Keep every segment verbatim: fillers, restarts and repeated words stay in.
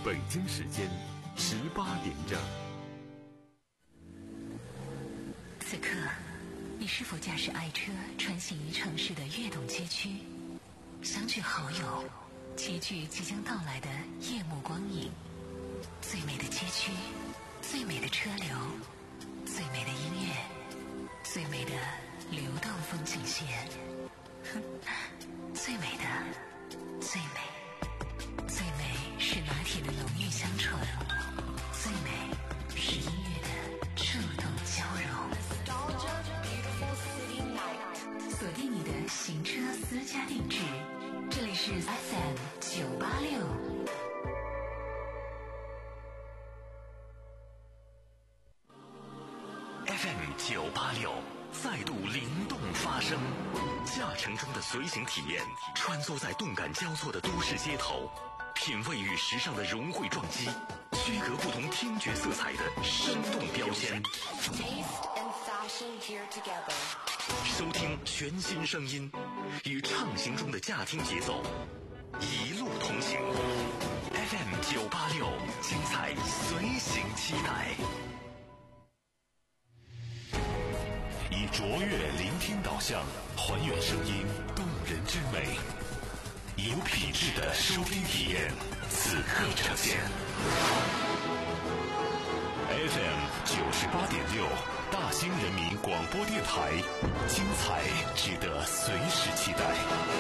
北京时间十八点整。 此刻，你是否驾驶爱车穿行于城市的跃动街区，相聚好友，齐聚即将到来的夜幕光影？最美的街区，最美的车流，最美的音乐，最美的流动风景线，哼，最美的，最美，最美是拿铁的浓郁香醇，最美是音乐的触动交融。锁定你的行车私家定制，这里是 F M 九八六。 F M 九八六再度灵动发声，驾乘中的随行体验，穿梭在动感交错的都市街头，品味与时尚的融汇撞击，区隔不同听觉色彩的生动标签。收听全新声音，与畅行中的驾听节奏，一路同行。F M 九八六，精彩随行期待。以卓越聆听导向，还原声音动人之美，有品质的收听体验，此刻呈现。F M 九十八点六，大兴人民广播电台，精彩值得随时期待。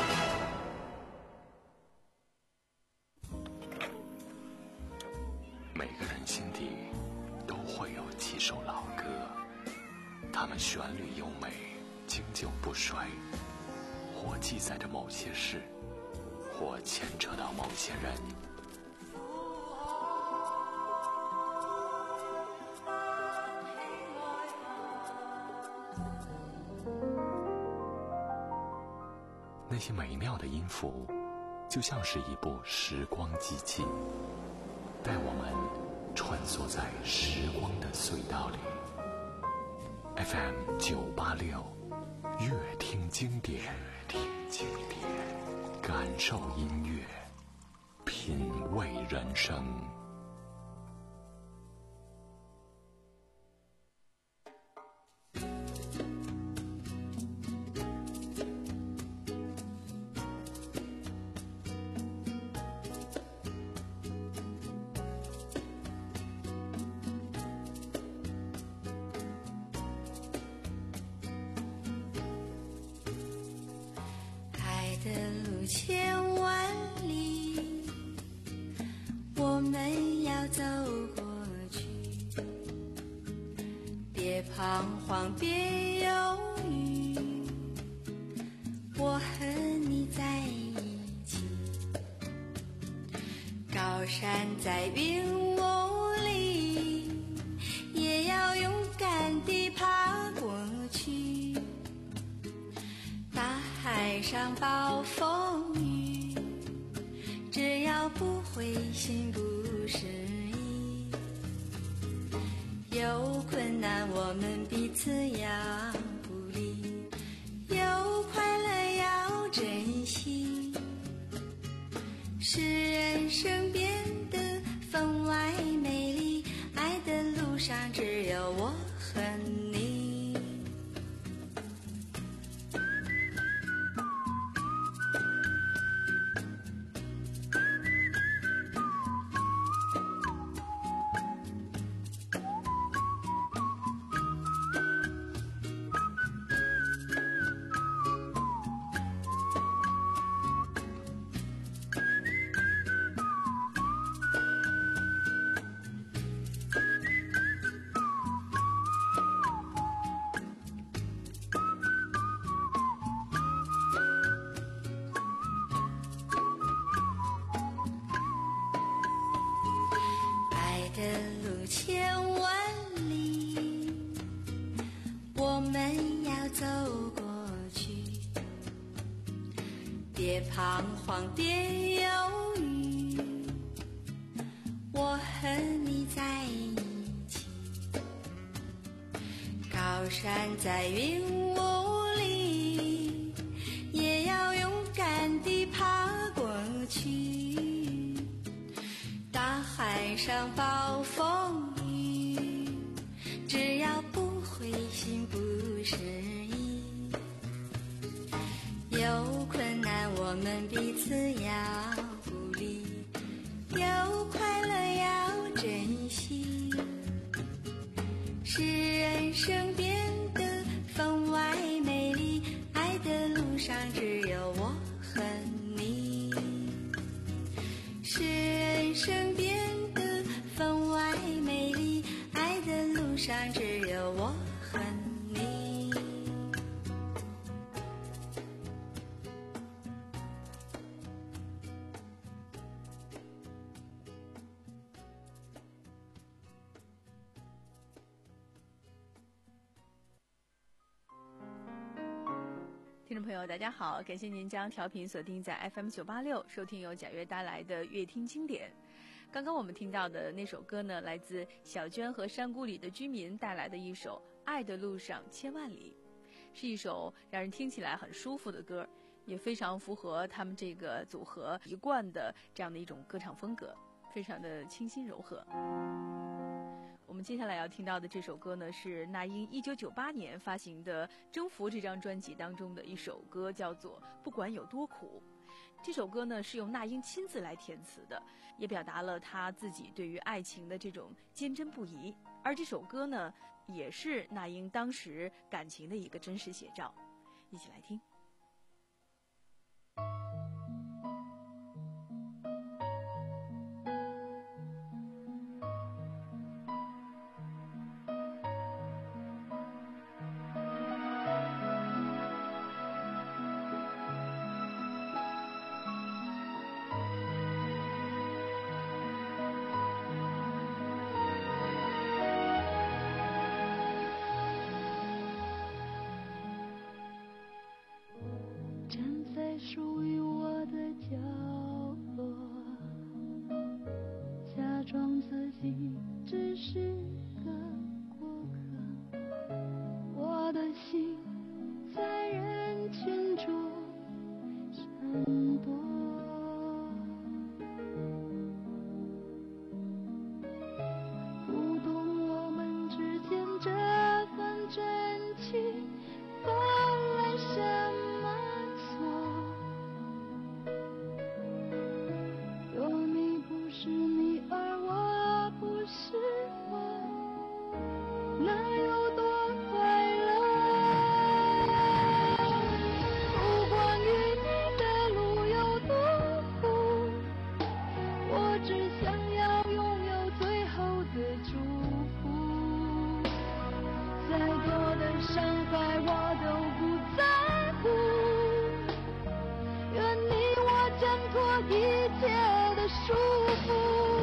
每个人心底都会有几首老歌，它们旋律优美，经久不衰，或记载着某些事，或牵扯到某些人。那些美妙的音符，就像是一部时光机器，带我们穿梭在时光的隧道里。F M 九八六，乐听经典，乐听经典，感受音乐，品味人生。 的路千万里，我们要走过去，别彷徨，别犹豫，我和你在一起。高山在云雾里，也要勇敢地爬过去。海上暴风雨，只要不灰心不失意，有困难我们彼此要鼓励，有快乐要珍惜，使人生变得分外美丽。爱的路上只有我和你。的路千万里，我们要走过去，别彷徨，别犹豫，我和你在一起。高山在云雾里，也要勇敢地爬过去。大海赶上暴风雨，只要不灰心不失意，有困难我们彼此要鼓励，有快乐要珍惜，使人生变得分外美丽，爱的路上只有我和你，使人生变得分外美丽，爱的路上只有我和你。 听众朋友大家好，感谢您将调频锁定在 F M 九八六，收听由贾悦带来的乐听经典。刚刚我们听到的那首歌呢，来自小娟和山谷里的居民带来的一首《爱的路上千万里》，是一首让人听起来很舒服的歌，也非常符合他们这个组合一贯的这样的一种歌唱风格，非常的清新柔和。我们接下来要听到的这首歌呢，是那英一九九八年发行的《征服》这张专辑当中的一首歌，叫做《不管有多苦》。这首歌呢是由那英亲自来填词的，也表达了她自己对于爱情的这种坚贞不移。而这首歌呢，也是那英当时感情的一个真实写照。一起来听。 属于我的角落，假装自己只是个过客，我的心在人群中闪躲，不懂我们之间这份真情犯了什么错。是你而我不是我，那有多快乐？不管与你的路有多苦，我只想要拥有最后的祝福。再多的伤害我都不在乎，愿你我挣脱一切的束缚。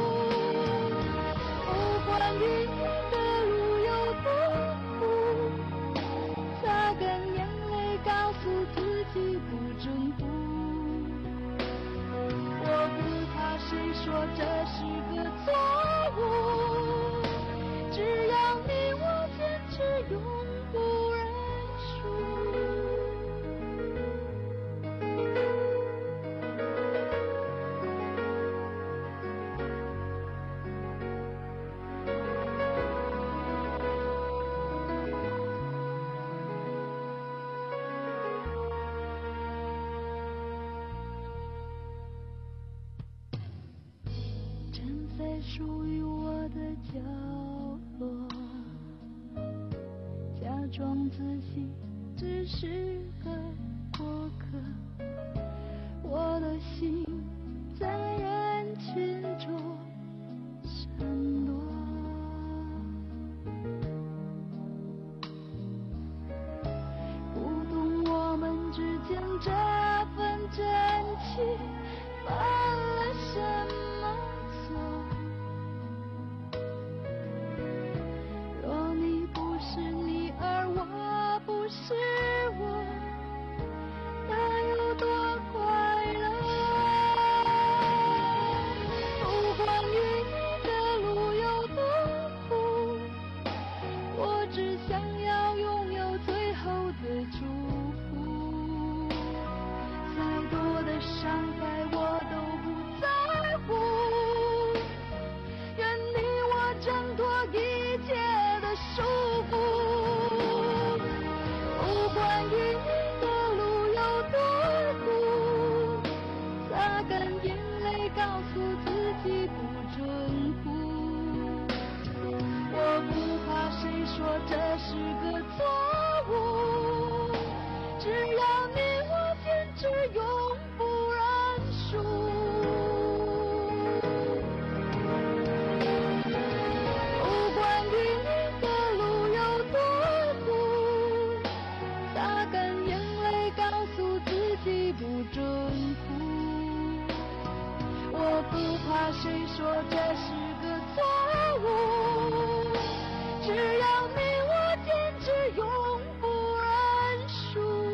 不管与你的路有多苦，擦干眼泪告诉自己不征服。我不怕谁说这是个错误，只要你我坚持永不认输。属于我的角落，假装自己只是个过客，我的心在人群中闪躲，不懂我们之间这份真情犯了什么错。是你而我不是我，那有多快乐？ 告诉自己不准哭。我不怕谁说这是个错误，只要你我坚持永不认输。不管与你的路有多苦，擦干眼泪告诉自己不准哭。我不怕谁说这是个错误，只要你我坚持永不认输。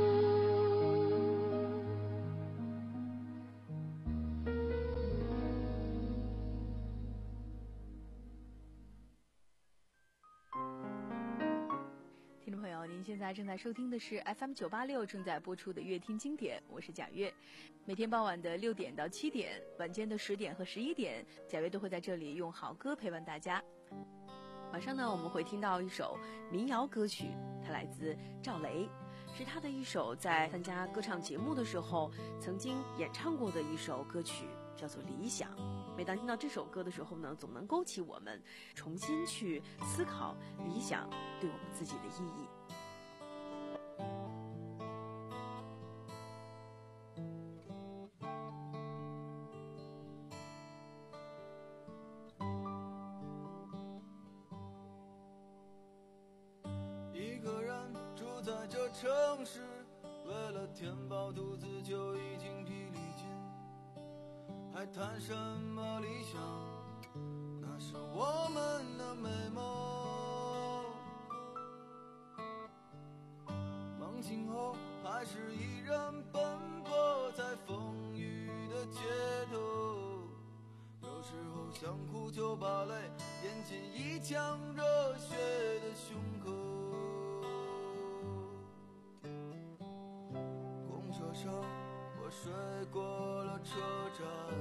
听众朋友，您现在正在收听的是 F M 九八六正在播出的乐听经典，我是贾月。每天傍晚的六点到七点，晚间的十点和十一点，贾月都会在这里用好歌陪伴大家。晚上呢，我们会听到一首民谣歌曲，它来自赵雷，是他的一首在参加歌唱节目的时候曾经演唱过的一首歌曲，叫做《理想》。每当听到这首歌的时候呢，总能勾起我们重新去思考理想对我们自己的意义。 一个人住在这城市，为了填饱肚子就已经疲力尽，还谈什么理想？那是我们的美梦。梦醒后还是一人奔波在风雨的街头，有时候想哭就把泪咽进一腔热血的胸口。公车上我睡过了车站，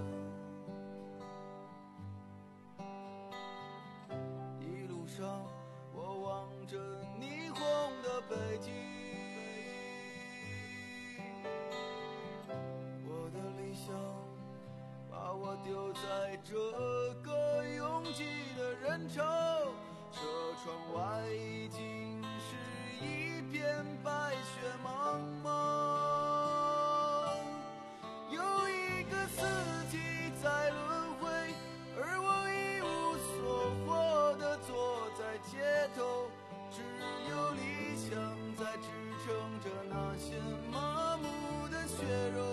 一路上我望着霓虹的北京，我的理想把我丢在这个拥挤的人潮，车窗外已经是一片白雪茫茫。有一个四季在轮回，而我一无所获地坐在街头，只有理想在支撑着那些麻木的血肉。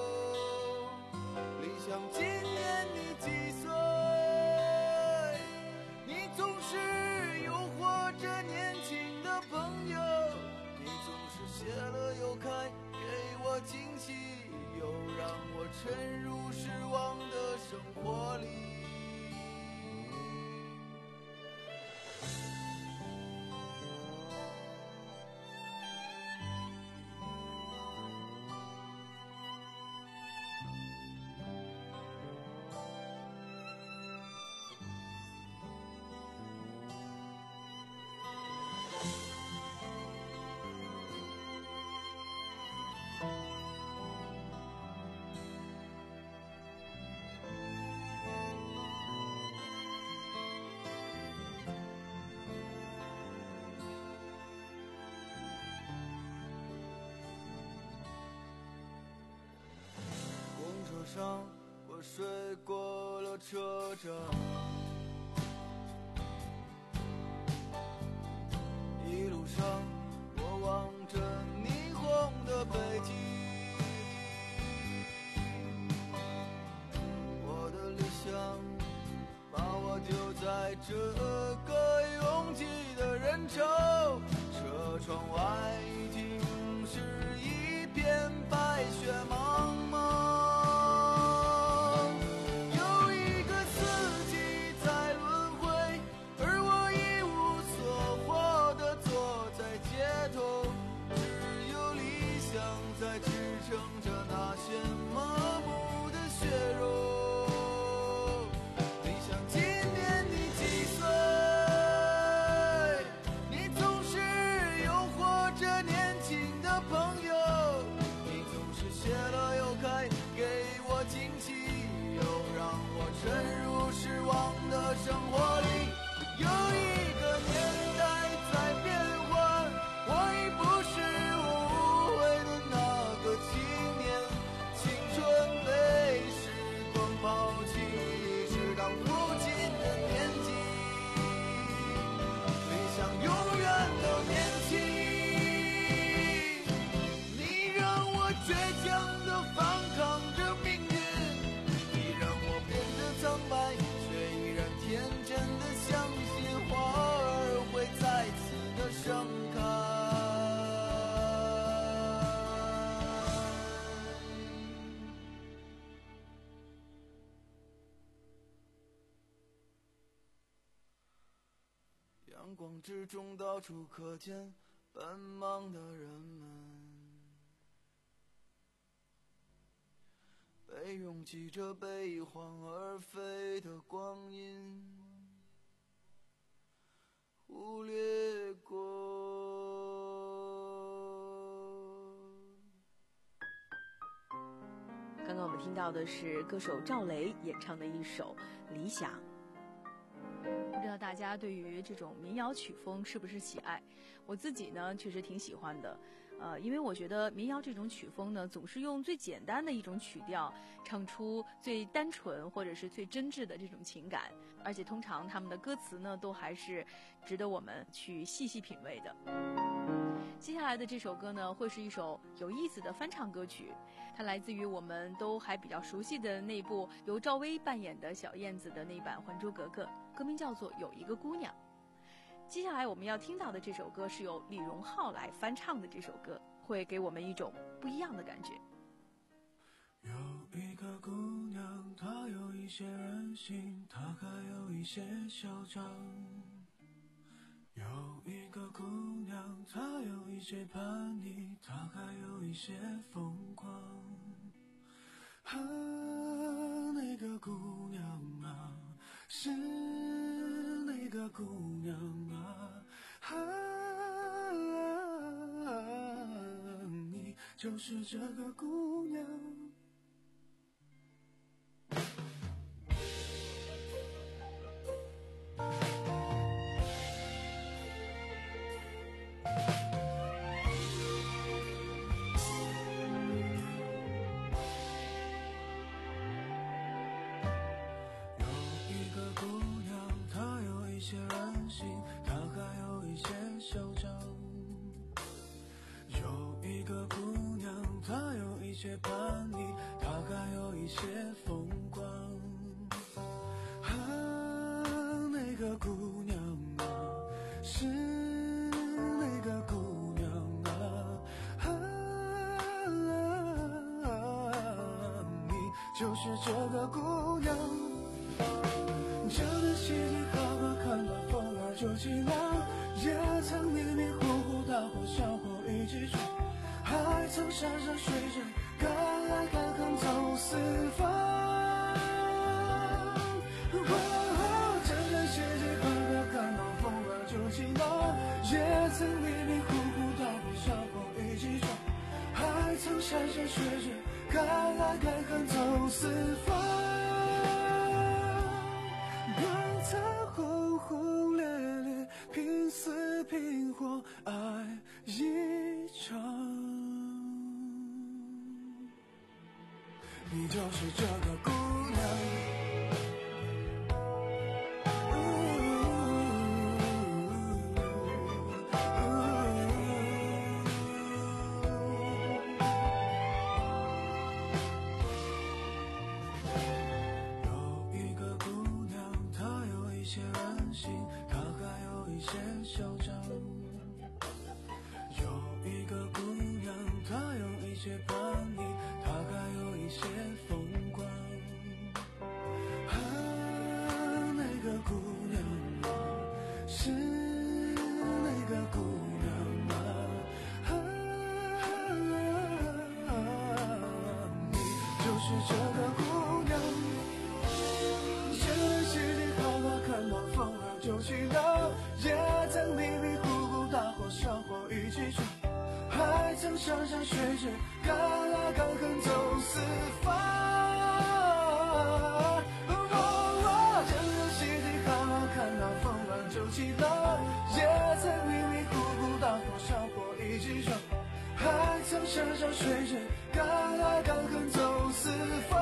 理想今年你几岁？你总是诱惑着年轻的朋友，你总是谢了又开，给我惊喜，又让我沉入失望的生活里。上我睡过了车站，一路上我望着霓虹的北京，我的理想把我丢在这个拥挤的人潮，车窗外已经是一片白雪茫茫。谢了阳光之中到处可见奔忙的人们，被拥挤着被晃而飞的光阴忽略过。 刚刚我们听到的是歌手赵雷演唱的一首《理想》。不知道大家对于这种民谣曲风是不是喜爱？我自己呢确实挺喜欢的，呃，因为我觉得民谣这种曲风呢，总是用最简单的一种曲调，唱出最单纯或者是最真挚的这种情感，而且通常他们的歌词呢，都还是值得我们去细细品味的。接下来的这首歌呢，会是一首有意思的翻唱歌曲，它来自于我们都还比较熟悉的那部由赵薇扮演的小燕子的那版《还珠格格》，歌名叫做《有一个姑娘》。接下来我们要听到的这首歌是由李荣浩来翻唱的，这首歌会给我们一种不一样的感觉。 有一个姑娘，她有一些任性，她还有一些嚣张。有一个姑娘，她有一些叛逆，她还有一些疯狂。啊，那个姑娘啊，是那个姑娘啊，啊，你就是这个姑娘。一些叛逆，她还有一些疯狂。啊，那个姑娘啊，是那个姑娘啊，啊，你就是这个姑娘。这个世界好吧，看到风儿就起浪，也曾迷迷糊糊大火小火一起闯，还曾山山水水敢爱敢恨走四方。哦，这个世界好吧，看到风儿就起浪，也曾迷迷糊糊大火小火一起闯，还曾山山水水敢爱敢恨走四方。轰轰烈烈，拼死拼活，爱一场。你就是这个姑娘。有一个姑娘，她有一些任性，她还有一些嚣张。有一个姑娘，她有一些叛逆，她还有一些疯狂。啊，那个姑娘啊，是那个姑娘啊，啊，你就是这个姑娘。这个世界好吧，看到风儿就起浪，也曾迷迷糊糊大火小火一起闯，还曾山山水水敢爱敢恨走四方。哦，这个世界好吧，看到风儿就起浪，也曾迷迷糊糊大火小火一起闯，还曾山山水水敢爱敢恨走四方。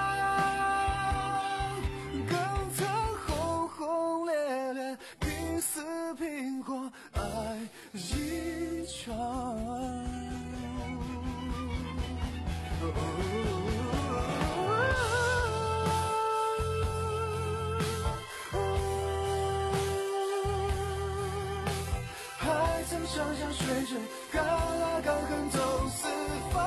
更曾轰轰烈烈，拼死拼活，爱一场。还曾山山水水敢爱敢恨走四方。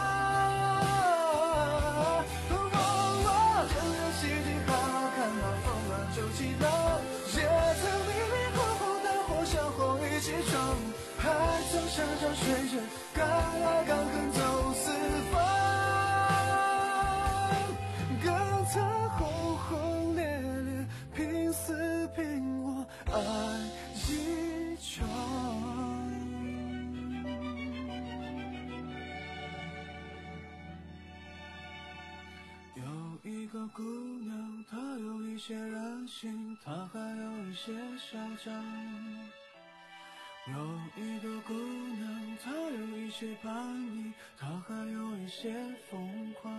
这个世界好吧，看到风儿就起浪，也曾迷迷糊糊大火小些任性，他还有一些嚣张。有一个姑娘，她有一些叛逆，她还有一些疯狂。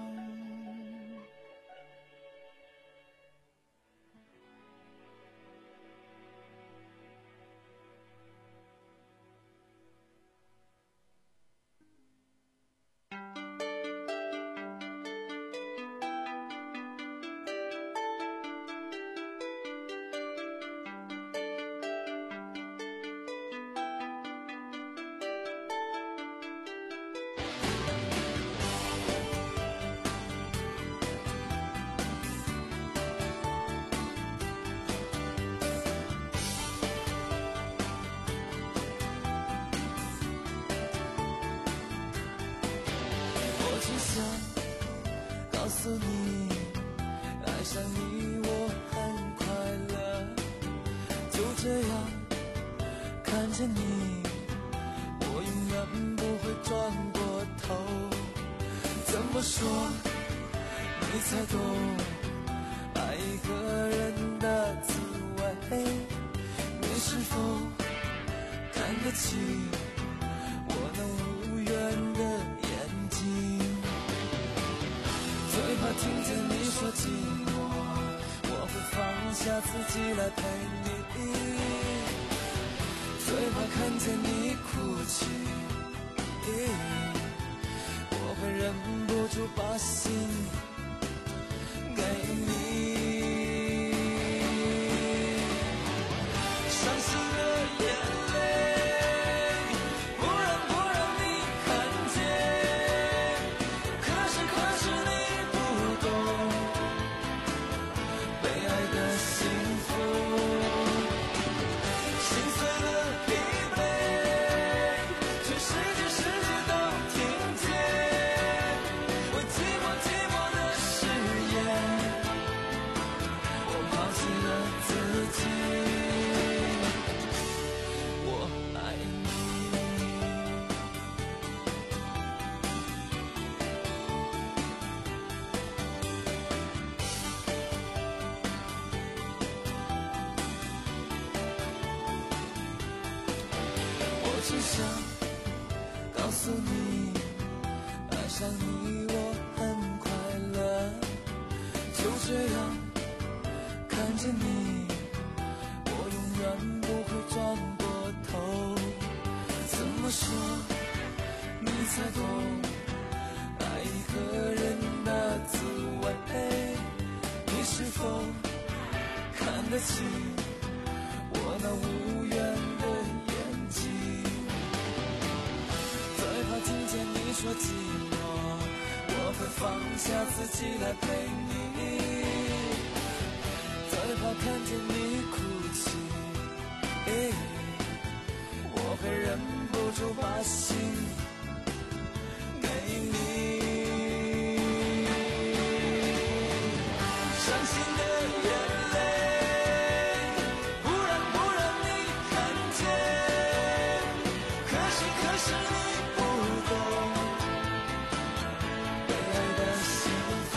告诉你，爱上你我很快乐，就这样看着你，我永远不会转过头。怎么说你才懂爱一个人的滋味？你是否看得起我那无缘的眼睛？最怕听见你说寂寞，我会放下自己来陪你。最怕看见你哭泣，我会忍不住把心给你。伤心的眼泪不让不让你看见，可是可是你不懂被爱的幸福，心碎了疲惫，全世界世界都听见，我寂寞寂寞的誓言，我抛弃了自己，我爱你。我只想告诉你，爱上你我很快乐，就这样看着你，我永远不会转过头。怎么说你才懂爱一个人的滋味？你是否看得起我那无缘的眼睛？最怕听见你说寂寞，我会放下自己来陪你。最怕看见你哭泣，我会忍不住把心给你。伤心的眼泪不让不让你看见，可是可是你不懂被爱的幸福，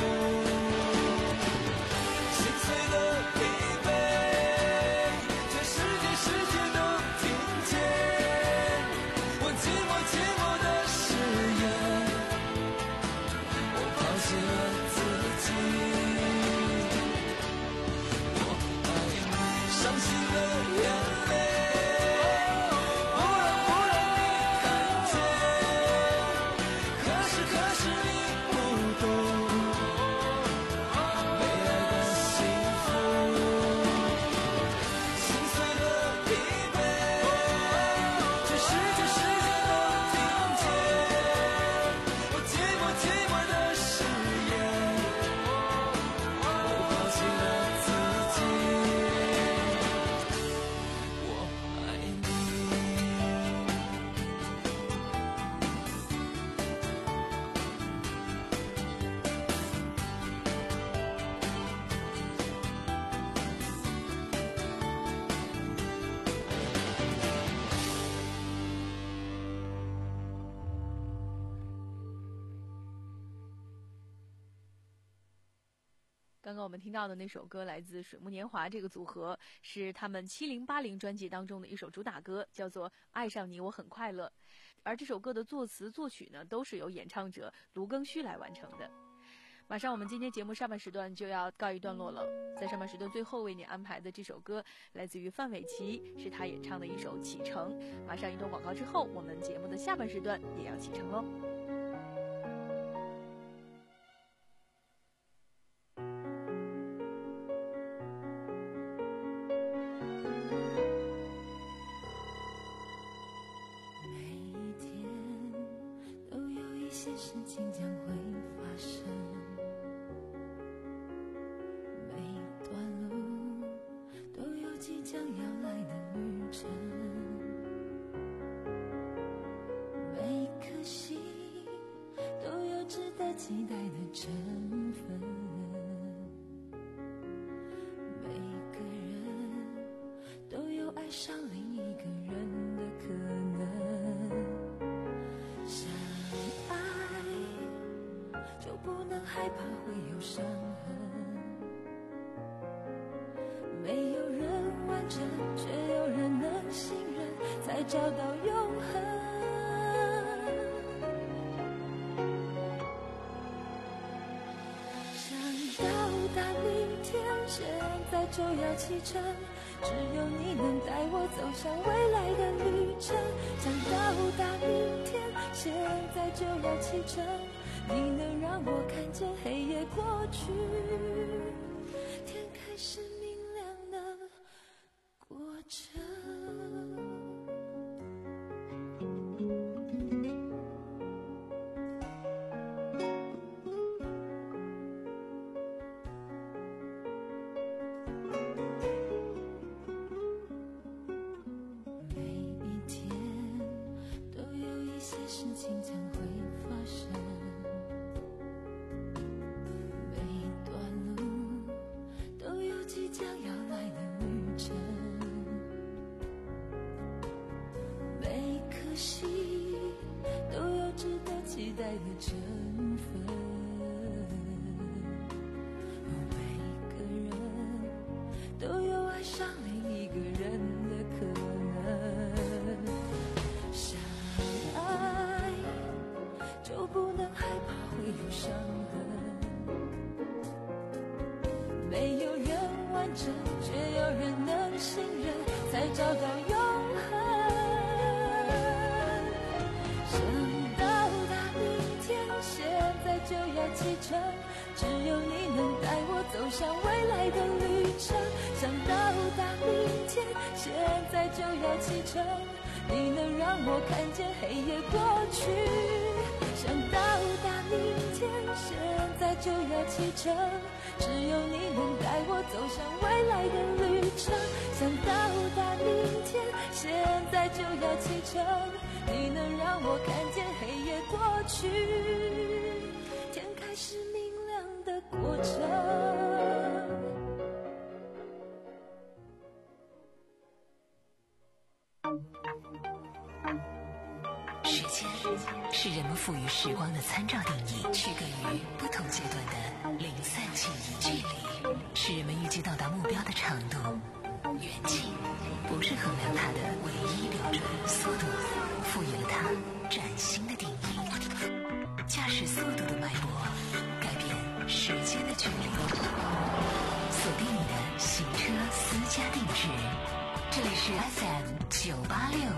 心碎的疲惫，全世界世界都听见，我寂寞寂寞的誓言，我抛弃了自己， 刚刚我们听到的那首歌来自水木年华这个组合，是他们七零八零专辑当中的一首主打歌，叫做《爱上你我很快乐》。而这首歌的作词作曲呢，都是由演唱者卢庚戌来完成的。马上我们今天节目上半时段就要告一段落了，在上半时段最后为你安排的这首歌来自于范玮琪，是他演唱的一首《启程》。马上一段广告之后，我们节目的下半时段也要启程喽。 事情将会发生，每段路都有即将要来的旅程，每颗心都有值得期待的成分，每个人都有爱上另一个人的可能。就不能害怕会有伤痕，没有人完整，却有人能信任，才找到永恒。想到达明天，现在就要启程，只有你能带我走向未来的旅程。想到达明天，现在就要启程，你能让我看见黑夜过去，天开始明亮的过程。每一天都有一些事情将会发生，即将要来的旅程，每颗心都有值得期待的成分，每个人都有爱上另一个人的可能。相爱就不能害怕会有伤痕，没有人完整，却有人能信任，才找到永恒。想到达明天，现在就要启程，只有你能带我走向未来的旅程。想到达明天，现在就要启程，你能让我看见黑夜过去。想到达明天，现在就要启程，只有你能带我走向未来的旅程。想到达明天，现在就要启程，你能让我看见黑夜过去，天开始明亮的过程。 时间是人们赋予时光的参照定义，区隔于不同阶段的零散记忆。距离是人们预计到达目标的长度，远近不是衡量它的唯一标准。速度赋予了它崭新的定义，驾驶速度的脉搏改变时间的距离。锁定你的行车私家定制，这里是 F M 九八六。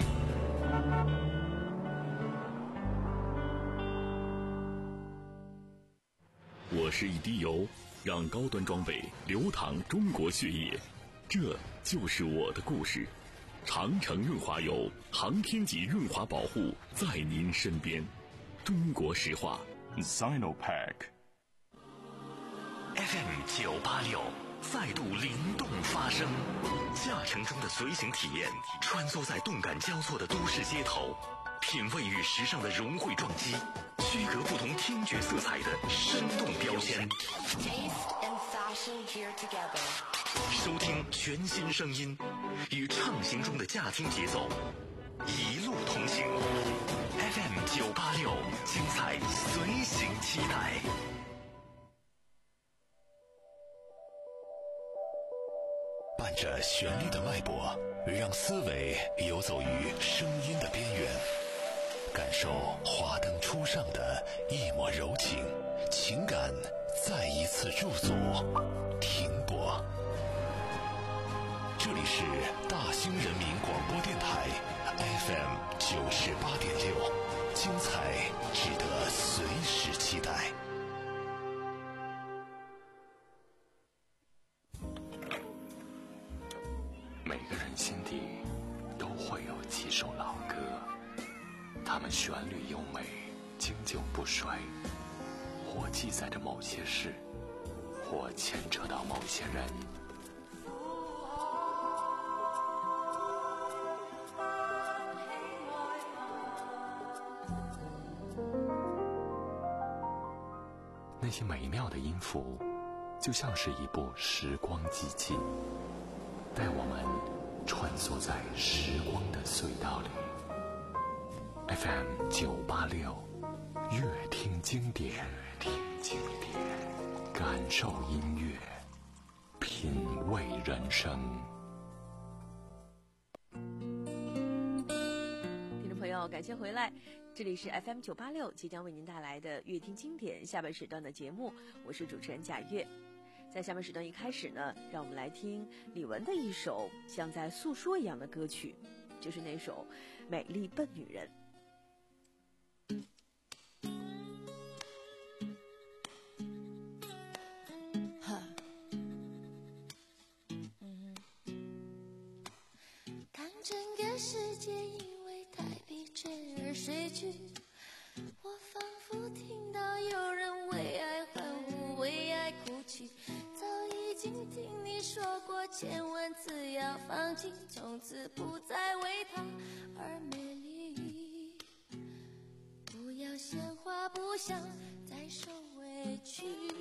我是一滴油，让高端装备流淌中国血液，这就是我的故事。长城润滑油，航天级润滑保护，在您身边。中国石化 Sinopec F M 九八六再度灵动发声，驾乘中的随行体验，穿梭在动感交错的都市街头，品味与时尚的融汇撞击，区隔不同听觉色彩的生动标签。收听全新声音，与畅行中的驾听节奏，一路同行。F M 九八六，精彩随行期待。 伴着旋律的脉搏，让思维游走于声音的边缘，感受华灯初上的一抹柔情，情感再一次驻足停泊。这里是大兴人民广播电台 F M 九十八点六，精彩值得随时期待。 每个人心底都会有几首老歌，它们旋律优美，经久不衰，或记载着某些事，或牵扯到某些人。那些美妙的音符，就像是一部时光机器，带我们穿梭在时光的隧道里。F M 九八六，乐听经典，乐听经典，感受音乐，品味人生。 听众朋友，感谢回来，这里是 F M 九八六，即将为您带来的乐听经典下半时段的节目，我是主持人贾月。在下面时段一开始呢，让我们来听李玟的一首像在诉说一样的歌曲，就是那首《美丽笨女人》。 当整个世界因为太疲倦而睡去，我仿佛听到有人为爱欢呼，为爱哭泣。早已经听你说过千万次要放弃，从此不再为他而美丽。不要鲜花，不想再受委屈。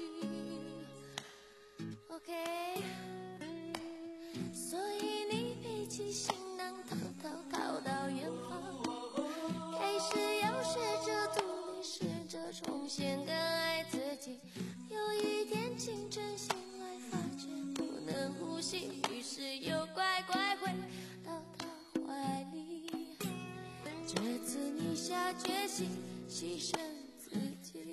OK， 所以你背起行囊逃逃逃到远方，开始要学着独立，试着重新更爱自己。有一天清晨醒来发觉不能呼吸，于是又乖乖回到他怀里。这次你下决心牺牲自己。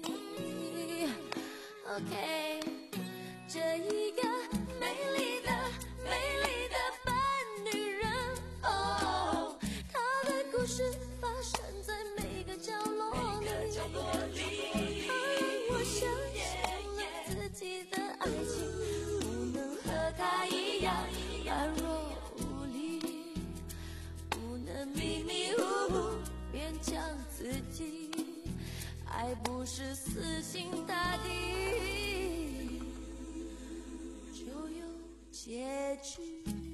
OK， 这一个美丽的美丽的笨女人，哦，她的故事发生在每个角落里，她让我相信了自己的爱情不能和她一样软弱无力，不能迷迷糊糊勉强自己，爱不是死心塌地就有结局。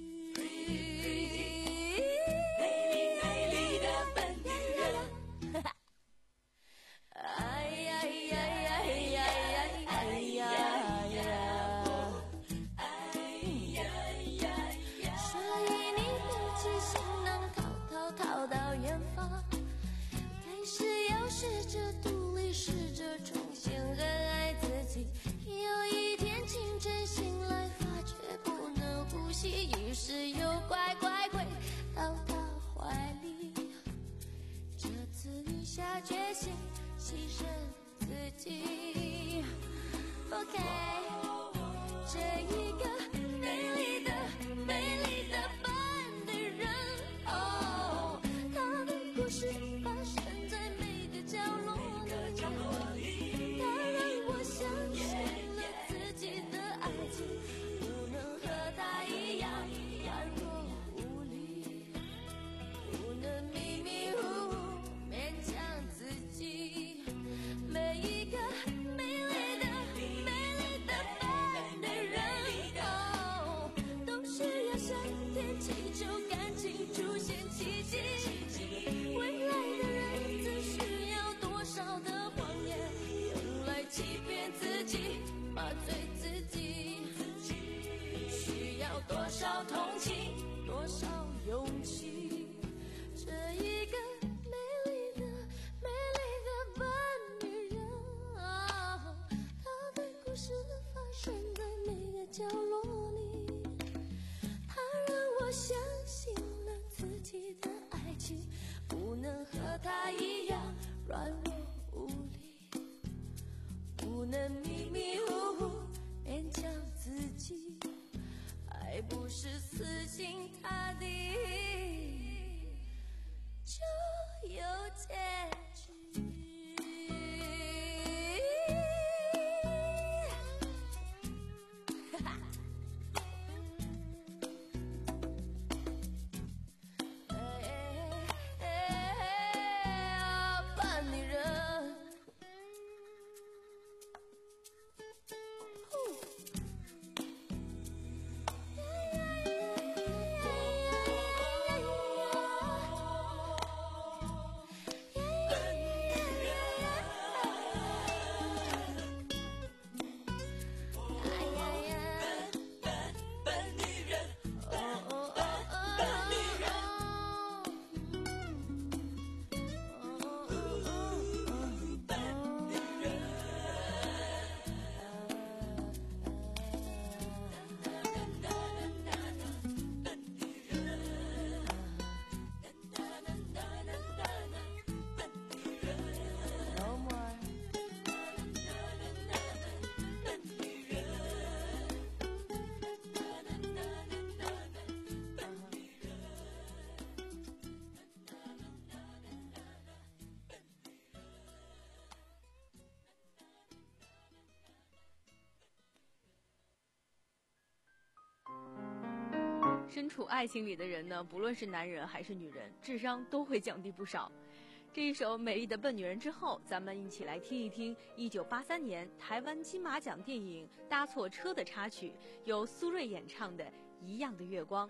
美丽美丽的笨女人，哎呀呀呀呀呀呀呀！所以你背起行囊逃逃逃到远方，开始要试着独立，试着重新更爱自己。有一天清晨醒来发觉不能呼吸，于是又乖乖回到他怀里。这次你下决心牺牲自己。 OK， 这一个美丽的美丽的笨女人，哦，她的故事发生在每个角落里，她让我相信了自己的爱情不能和她一样软弱无力，不能迷迷糊糊勉强自己。每一个美丽的美丽的笨女人，哦，都需要上天祈求感情出现奇迹。未来的日子需要多少的谎言，用来欺骗自己，麻醉自己。需要多少同情，多少勇气？这一个美丽的美丽的笨女人，啊，她的故事发生在每个角落里， 软弱无力，不能迷迷糊糊勉强自己，爱不是死心塌地就有结局。 身处爱情里的人呢，不论是男人还是女人，智商都会降低不少。这一首《美丽的笨女人》之后，咱们一起来听一听一九八三年台湾金马奖电影《搭错车》的插曲，由苏芮演唱的《一样的月光》。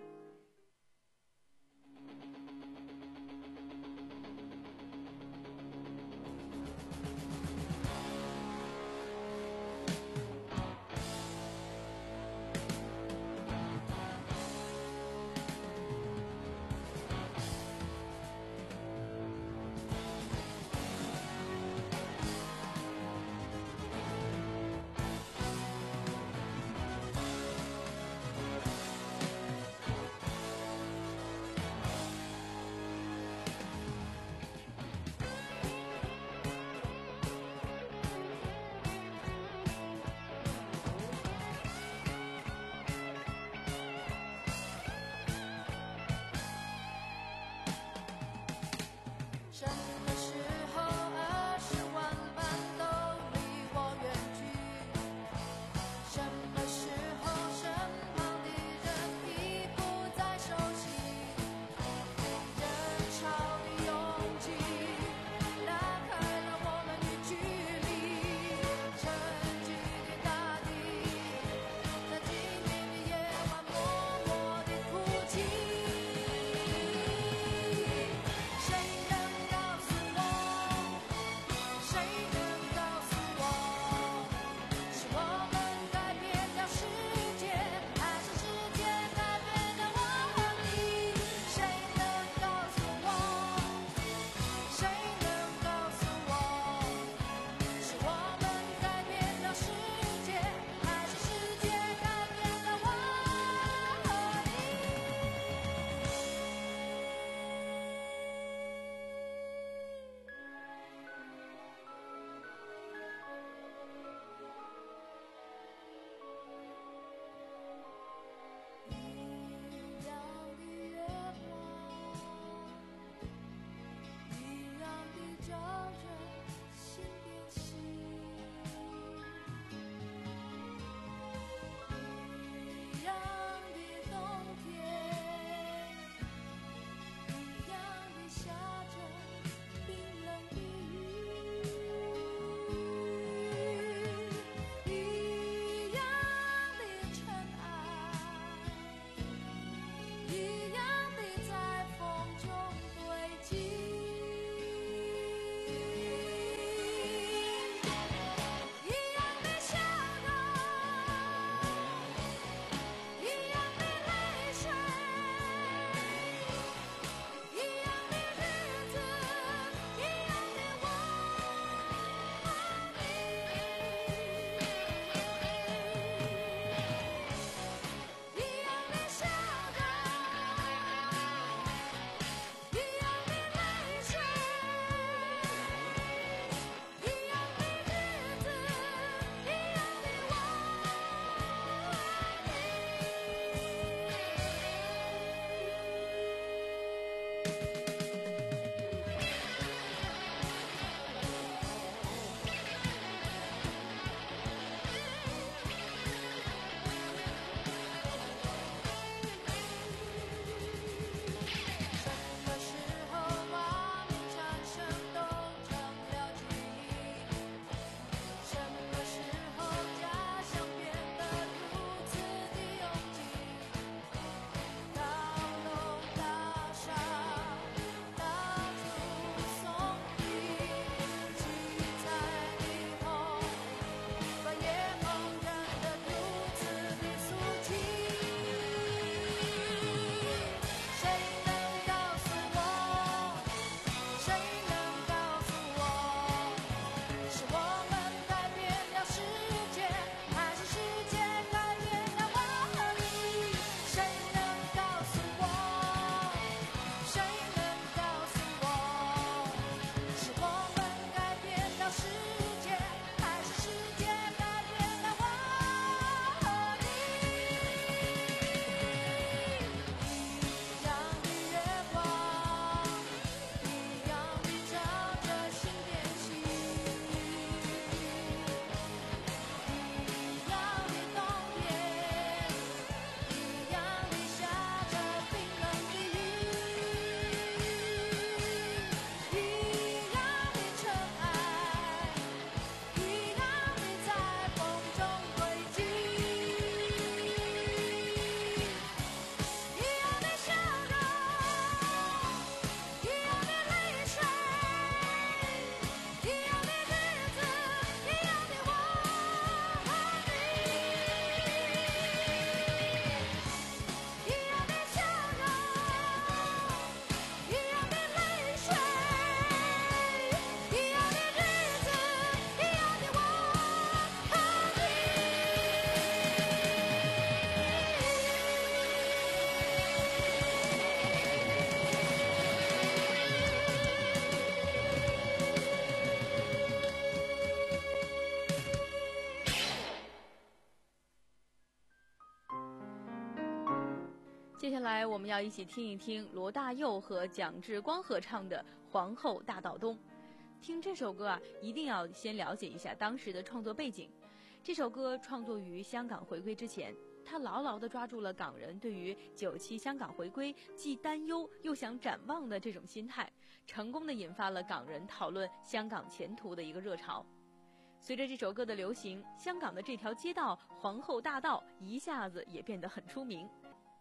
接下来我们要一起听一听罗大佑和蒋志光合唱的《皇后大道东》。听这首歌啊，一定要先了解一下当时的创作背景。这首歌创作于香港回归之前，它牢牢地抓住了港人对于九七香港回归既担忧又想展望的这种心态，成功地引发了港人讨论香港前途的一个热潮。随着这首歌的流行，香港的这条街道皇后大道一下子也变得很出名。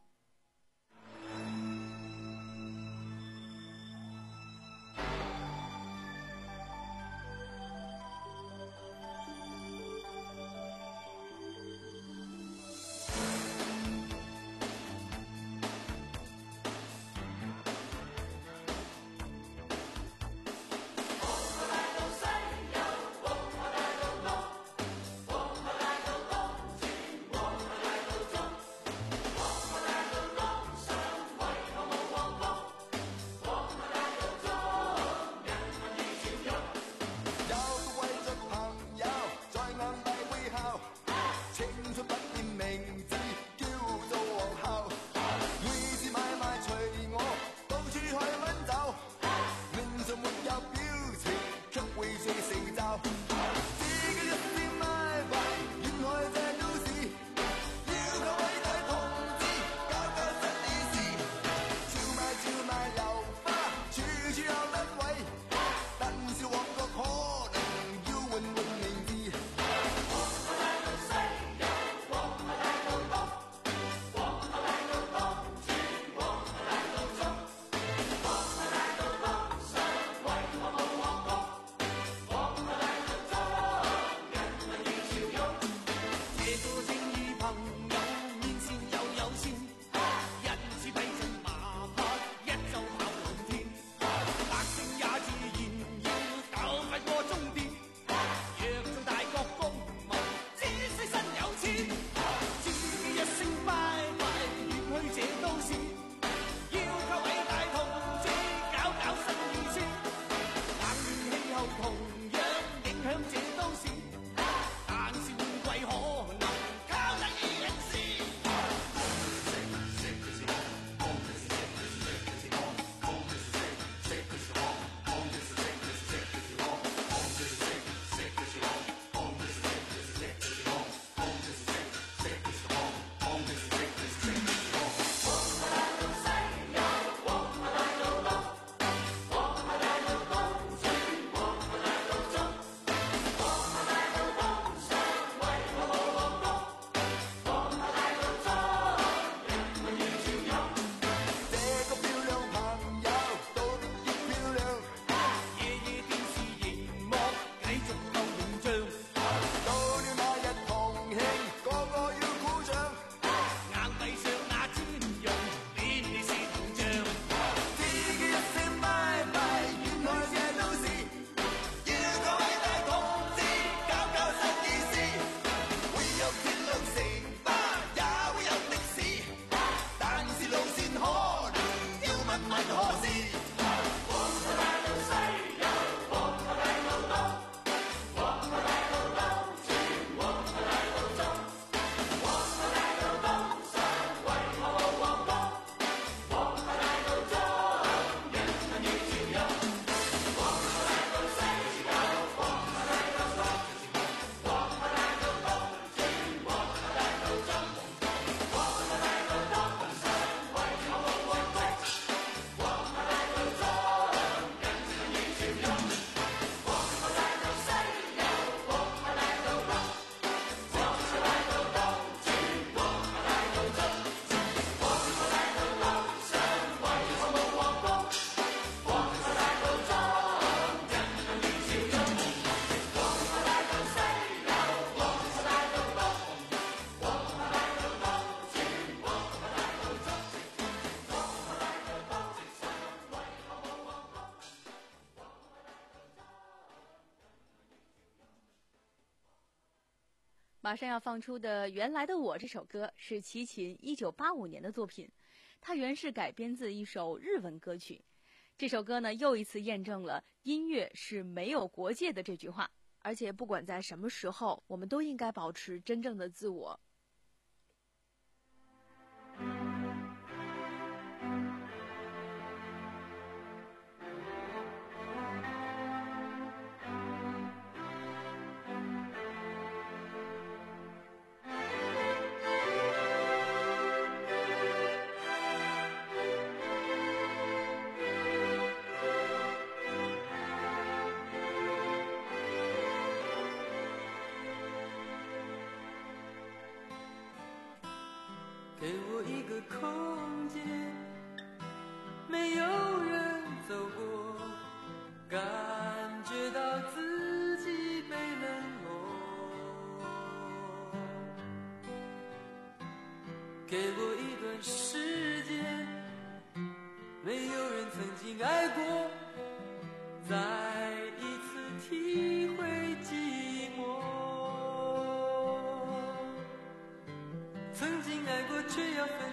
马上要放出的《原来的我》这首歌是齐秦一九八五年的作品，它原是改编自一首日文歌曲。这首歌呢，又一次验证了音乐是没有国界的这句话，而且不管在什么时候，我们都应该保持真正的自我。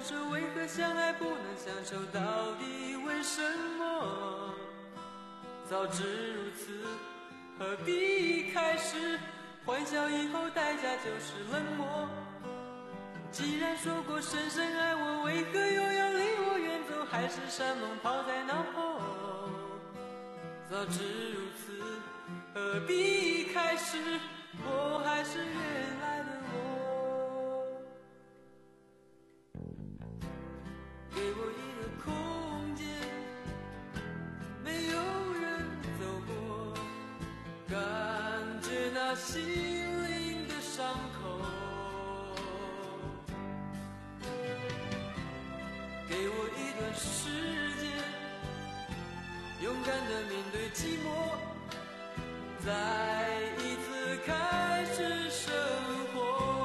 手，为何相爱不能相守？到底为什么？早知如此，何必开始？欢笑以后代价就是冷漠。既然说过深深爱我，为何又要离我远走？还是山盟抛在脑后。早知如此，何必开始？我还是原来的我。给我一个空间，没有人走过，感觉那心灵的伤口。给我一段时间，勇敢地面对寂寞，再一次开始生活。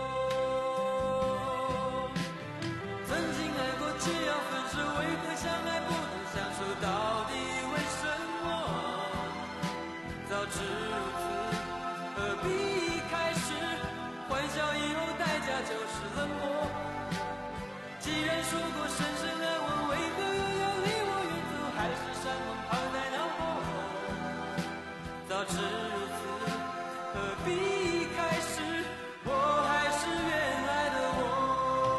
曾经爱过却要分手，为何相爱不能相守？到底为什么？早知如此，何必开始？欢笑以后代价就是冷漠。既然说过深深爱我，为何又要离我远走？还是山盟抛在脑后。早知如此，何必开始？我还是原来的我。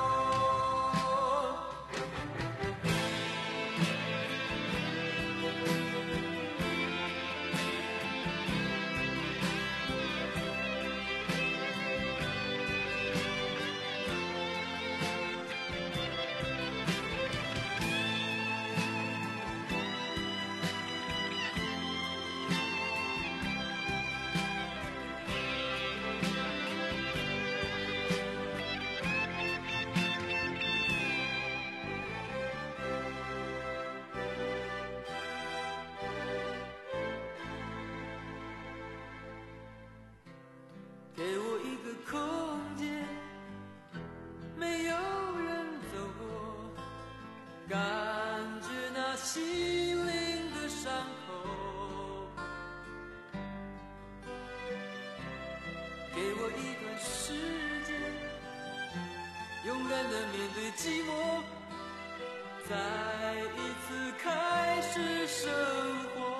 给我一个空间，没有人走过，感觉那心灵的伤口。给我一段时间，勇敢地面对寂寞，再一次开始生活。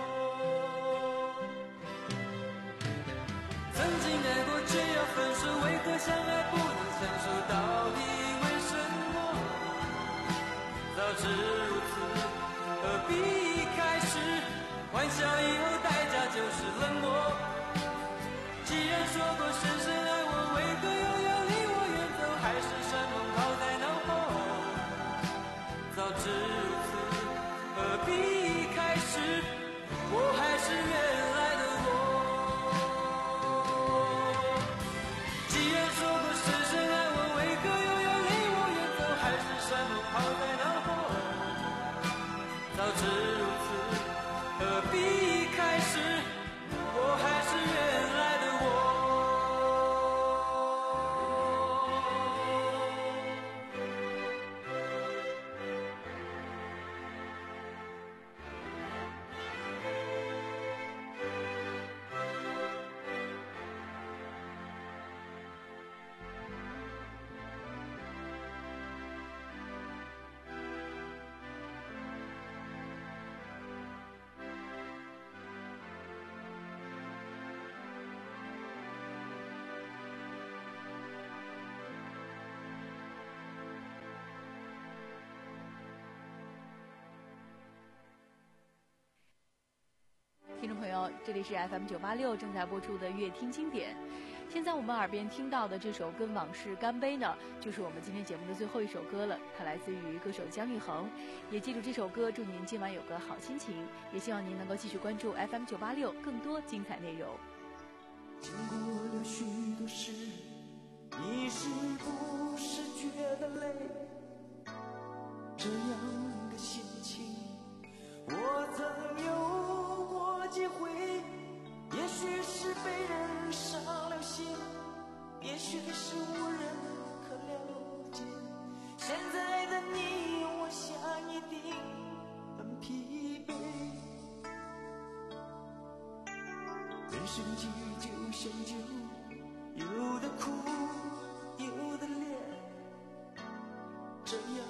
曾经爱过却要分手，为何相爱不能相守？到底为什么？早知如此，何必开始？欢笑以后代价就是冷漠。既然说过深深爱我，为何又要离我远走？还是山盟抛在脑后。早知如此，何必开始？我还是原来的我。早知如此，何必开始？我还是原来的我。 听众朋友，这里是 F M 九八六正在播出的乐听经典。现在我们耳边听到的这首《跟往事干杯》呢，就是我们今天节目的最后一首歌了。它来自于歌手姜育恒。也记住这首歌，祝您今晚有个好心情。也希望您能够继续关注 F M 九八六更多精彩内容。 经过了许多事，你是不是觉得累？这样的心情，我曾有过机会，也许是被人伤了心，也许是无人可了解。现在的你，我想一定很疲惫。人生几就像酒，有的苦，有的烈，这样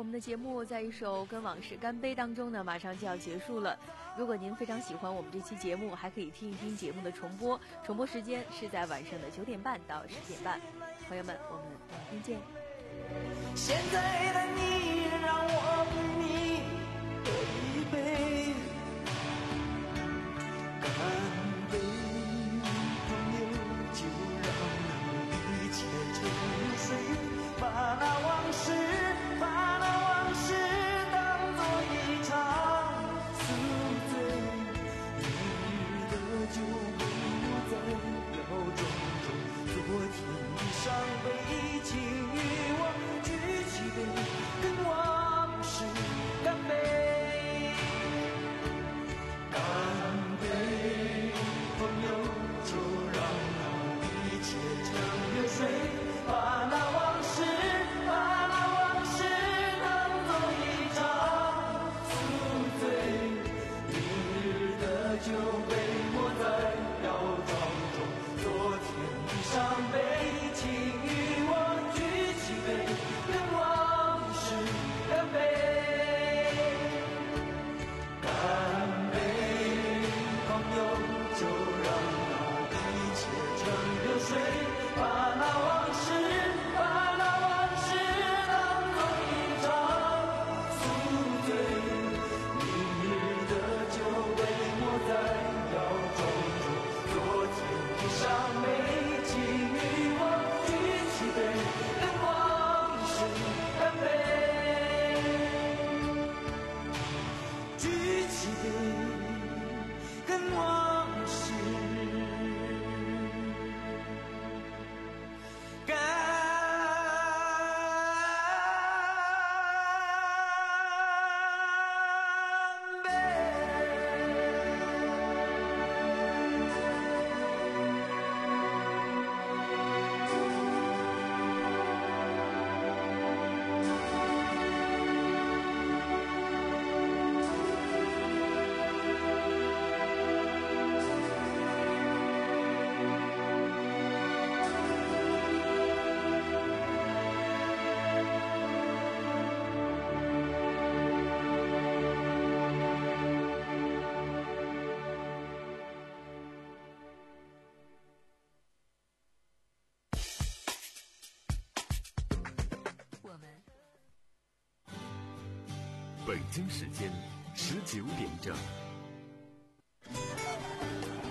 们的节目在一首《跟往事干杯》当中呢，马上就要结束了。如果您非常喜欢我们这期节目，还可以听一听节目的重播，重播时间是在晚上的九点半到十点半。朋友们，我们明天见。 现在的你让我为你喝一杯，干杯，朋友，就让一切沉入水，把那往事，把那往事当作一场宿醉，明日的酒杯我在窑中中，昨天的伤悲，请与我举起杯，跟往事干杯，干杯，朋友，就让那一切成流水，把那往事，把那往事当作一场宿醉，明日的酒杯我在窑庄中，昨天的伤悲，请与我举起杯，跟往事干杯，干杯，朋友，就让那一切成流水，把那往事，把那往事当作一场宿醉，明日的酒杯我在窑中中，昨天的伤悲，请与我举起杯，跟往事干杯，举起杯，跟往事干杯。 我们北京时间十九点整。